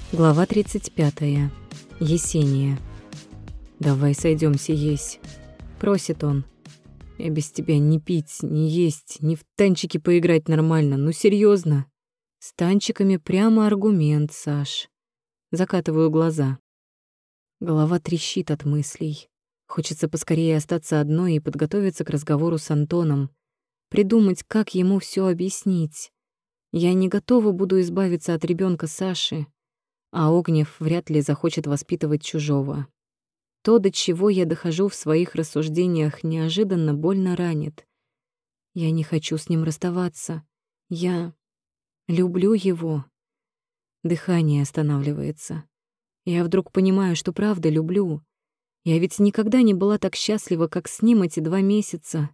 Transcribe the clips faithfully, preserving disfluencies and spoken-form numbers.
Глава тридцать пятая. Есения. «Давай сойдёмся есть», — просит он. «Я без тебя ни пить, ни есть, ни в танчики поиграть нормально. Ну серьёзно?» С танчиками прямо аргумент, Саш. Закатываю глаза. Голова трещит от мыслей. Хочется поскорее остаться одной и подготовиться к разговору с Антоном. Придумать, как ему всё объяснить. Я не готова буду избавиться от ребёнка Саши. А Огнев вряд ли захочет воспитывать чужого. То, до чего я дохожу в своих рассуждениях, неожиданно больно ранит. Я не хочу с ним расставаться. Я люблю его. Дыхание останавливается. Я вдруг понимаю, что правда люблю. Я ведь никогда не была так счастлива, как с ним эти два месяца.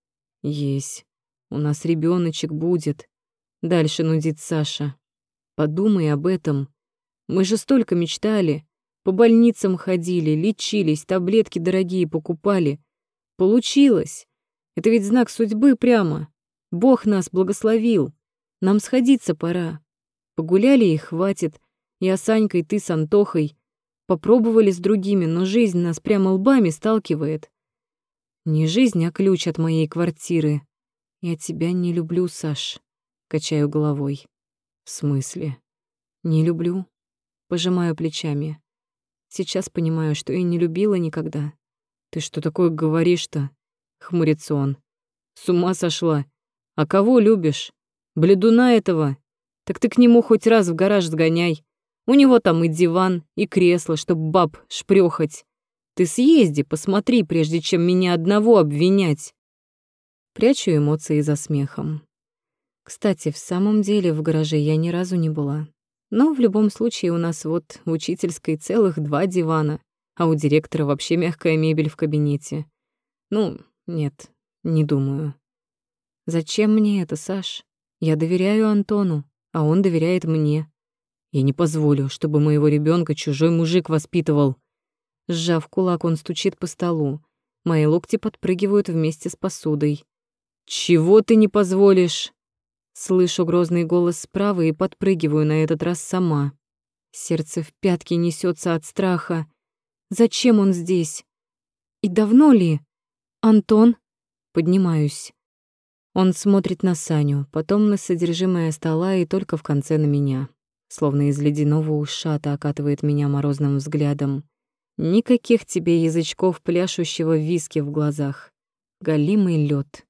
Есть. У нас ребёночек будет. Дальше нудит Саша. Подумай об этом. Мы же столько мечтали. По больницам ходили, лечились, таблетки дорогие покупали. Получилось. Это ведь знак судьбы прямо. Бог нас благословил. Нам сходиться пора. Погуляли и хватит. Я с Анькой, ты с Антохой. Попробовали с другими, но жизнь нас прямо лбами сталкивает. Не жизнь, а ключ от моей квартиры. Я тебя не люблю, Саш. Качаю головой. В смысле? Не люблю. Пожимаю плечами. Сейчас понимаю, что и не любила никогда. Ты что такое говоришь-то? Хмурится он. С ума сошла. А кого любишь? Блядуна этого? Так ты к нему хоть раз в гараж сгоняй. У него там и диван, и кресло, чтоб баб шпрёхать. Ты съезди, посмотри, прежде чем меня одного обвинять. Прячу эмоции за смехом. Кстати, в самом деле в гараже я ни разу не была. Но в любом случае у нас вот в учительской целых два дивана, а у директора вообще мягкая мебель в кабинете. Ну, нет, не думаю. Зачем мне это, Саш? Я доверяю Антону, а он доверяет мне. Я не позволю, чтобы моего ребёнка чужой мужик воспитывал. Сжав кулак, он стучит по столу. Мои локти подпрыгивают вместе с посудой. «Чего ты не позволишь?» Слышу грозный голос справа и подпрыгиваю на этот раз сама. Сердце в пятки несётся от страха. Зачем он здесь? И давно ли? Антон? Поднимаюсь. Он смотрит на Саню, потом на содержимое стола и только в конце на меня. Словно из ледяного ушата окатывает меня морозным взглядом. Никаких тебе язычков пляшущего виски в глазах. Галимый лёд.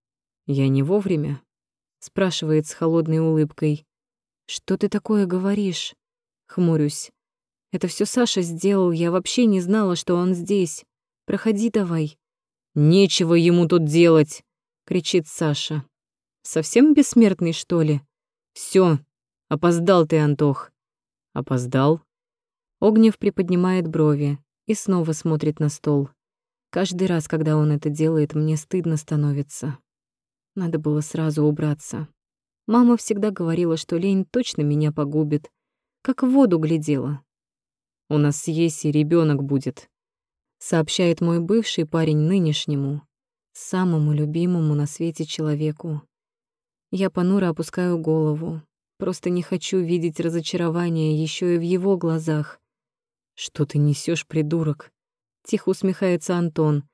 Я не вовремя? Спрашивает с холодной улыбкой. «Что ты такое говоришь?» Хмурюсь. «Это всё Саша сделал, я вообще не знала, что он здесь. Проходи давай». «Нечего ему тут делать!» — кричит Саша. «Совсем бессмертный, что ли? Всё, опоздал ты, Антох». «Опоздал?» Огнев приподнимает брови и снова смотрит на стол. Каждый раз, когда он это делает, мне стыдно становится. Надо было сразу убраться. Мама всегда говорила, что лень точно меня погубит. Как в воду глядела. «У нас с Есей ребёнок будет», — сообщает мой бывший парень нынешнему, самому любимому на свете человеку. Я понуро опускаю голову. Просто не хочу видеть разочарование ещё и в его глазах. «Что ты несёшь, придурок?» — тихо усмехается Антон.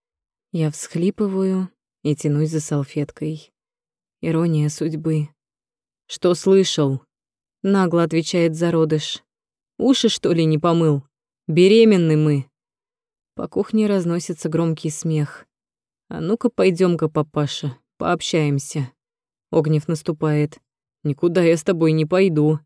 Я всхлипываю и тянусь за салфеткой. Ирония судьбы. «Что слышал?» — нагло отвечает зародыш. «Уши, что ли, не помыл? Беременны мы!» По кухне разносится громкий смех. «А ну-ка, пойдём-ка, папаша, пообщаемся». Огнев наступает. «Никуда я с тобой не пойду».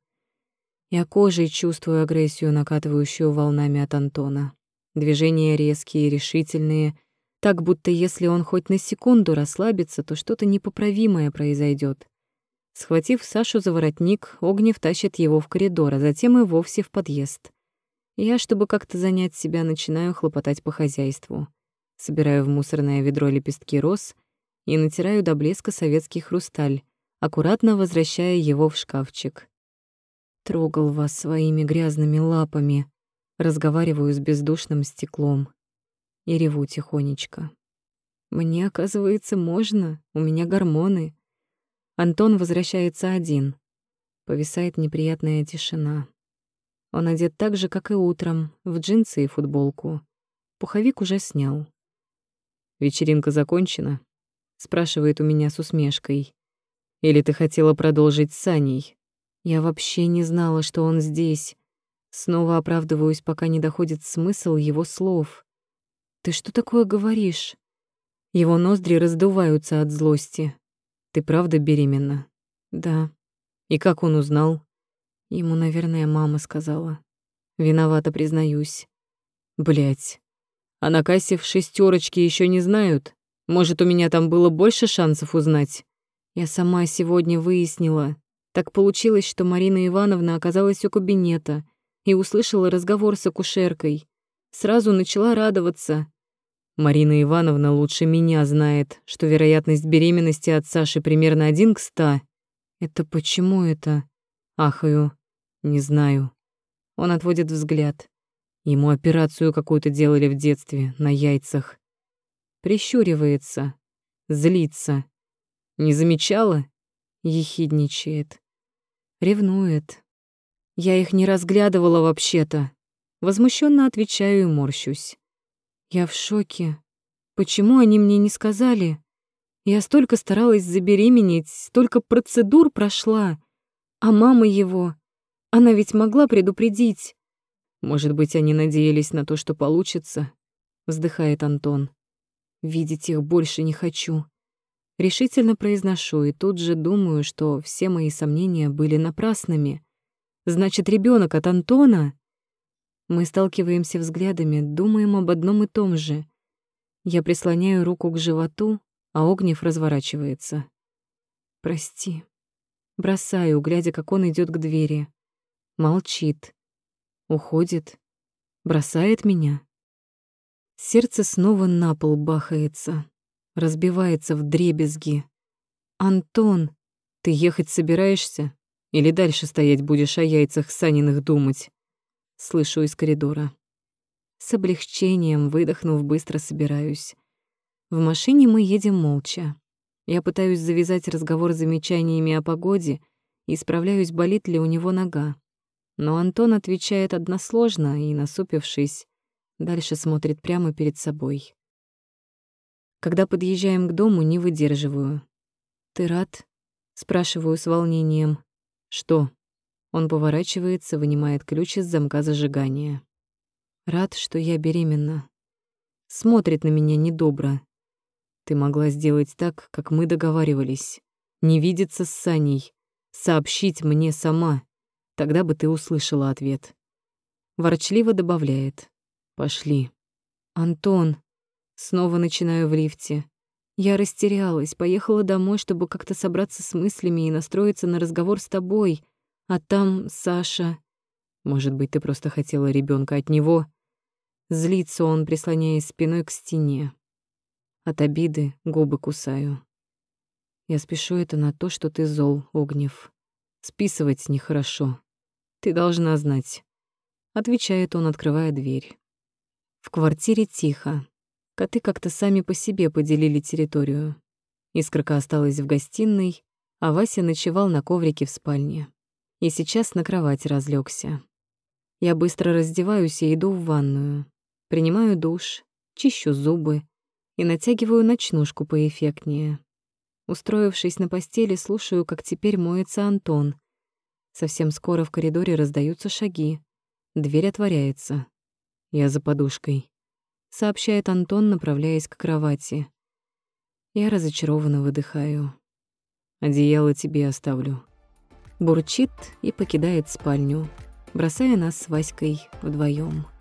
Я кожей чувствую агрессию, накатывающую волнами от Антона. Движения резкие, решительные, так будто если он хоть на секунду расслабится, то что-то непоправимое произойдёт. Схватив Сашу за воротник, Огнев тащит его в коридор, а затем и вовсе в подъезд. Я, чтобы как-то занять себя, начинаю хлопотать по хозяйству. Собираю в мусорное ведро лепестки роз и натираю до блеска советский хрусталь, аккуратно возвращая его в шкафчик. «Трогал вас своими грязными лапами», — разговариваю с бездушным стеклом. И реву тихонечко. Мне, оказывается, можно, у меня гормоны. Антон возвращается один. Повисает неприятная тишина. Он одет так же, как и утром, в джинсы и футболку. Пуховик уже снял. «Вечеринка закончена?» — спрашивает у меня с усмешкой. «Или ты хотела продолжить с Саней?» Я вообще не знала, что он здесь. Снова оправдываюсь, пока не доходит смысл его слов. «Ты что такое говоришь?» Его ноздри раздуваются от злости. «Ты правда беременна?» «Да». «И как он узнал?» Ему, наверное, мама сказала. Виновата, признаюсь. Блять. А на кассе в шестерочке еще не знают? Может, у меня там было больше шансов узнать? Я сама сегодня выяснила. Так получилось, что Марина Ивановна оказалась у кабинета и услышала разговор с акушеркой. Сразу начала радоваться. Марина Ивановна лучше меня знает, что вероятность беременности от Саши примерно один к ста. Это почему это? Ахаю. Не знаю. Он отводит взгляд. Ему операцию какую-то делали в детстве, на яйцах. Прищуривается. Злится. Не замечала? Ехидничает. Ревнует. Я их не разглядывала вообще-то. Возмущенно отвечаю и морщусь. Я в шоке. Почему они мне не сказали? Я столько старалась забеременеть, столько процедур прошла. А мама его... Она ведь могла предупредить. Может быть, они надеялись на то, что получится, вздыхает Антон. Видеть их больше не хочу. Решительно произношу и тут же думаю, что все мои сомнения были напрасными. Значит, ребенок от Антона? Мы сталкиваемся взглядами, думаем об одном и том же. Я прислоняю руку к животу, а Огнев разворачивается. Прости. Бросаю, глядя, как он идет к двери. Молчит. Уходит. Бросает меня. Сердце снова на пол бахается. Разбивается вдребезги. «Антон, ты ехать собираешься? Или дальше стоять будешь о яйцах Саниных думать?» Слышу из коридора. С облегчением, выдохнув, быстро собираюсь. В машине мы едем молча. Я пытаюсь завязать разговор замечаниями о погоде и справляюсь, болит ли у него нога. Но Антон отвечает односложно и, насупившись, дальше смотрит прямо перед собой. Когда подъезжаем к дому, не выдерживаю. «Ты рад?» — спрашиваю с волнением. «Что?» Он поворачивается, вынимает ключ из замка зажигания. «Рад, что я беременна». Смотрит на меня недобро. «Ты могла сделать так, как мы договаривались. Не видеться с Саней. Сообщить мне сама. Тогда бы ты услышала ответ». Ворчливо добавляет. «Пошли». «Антон». Снова начинаю в лифте. Я растерялась, поехала домой, чтобы как-то собраться с мыслями и настроиться на разговор с тобой. А там Саша. Может быть, ты просто хотела ребенка от него? Злится он, прислоняясь спиной к стене. От обиды губы кусаю. Я спешу это на то, что ты зол, Огнев. Списывать нехорошо. Ты должна знать. Отвечает он, открывая дверь. В квартире тихо. Коты как-то сами по себе поделили территорию. Искорка осталась в гостиной, а Вася ночевал на коврике в спальне. И сейчас на кровати разлегся. Я быстро раздеваюсь и иду в ванную. Принимаю душ, чищу зубы и натягиваю ночнушку поэффектнее. Устроившись на постели, слушаю, как теперь моется Антон. Совсем скоро в коридоре раздаются шаги. Дверь отворяется. Я за подушкой. Сообщает Антон, направляясь к кровати. Я разочарованно выдыхаю. Одеяло тебе оставлю. Бурчит и покидает спальню, бросая нас с Васькой вдвоем.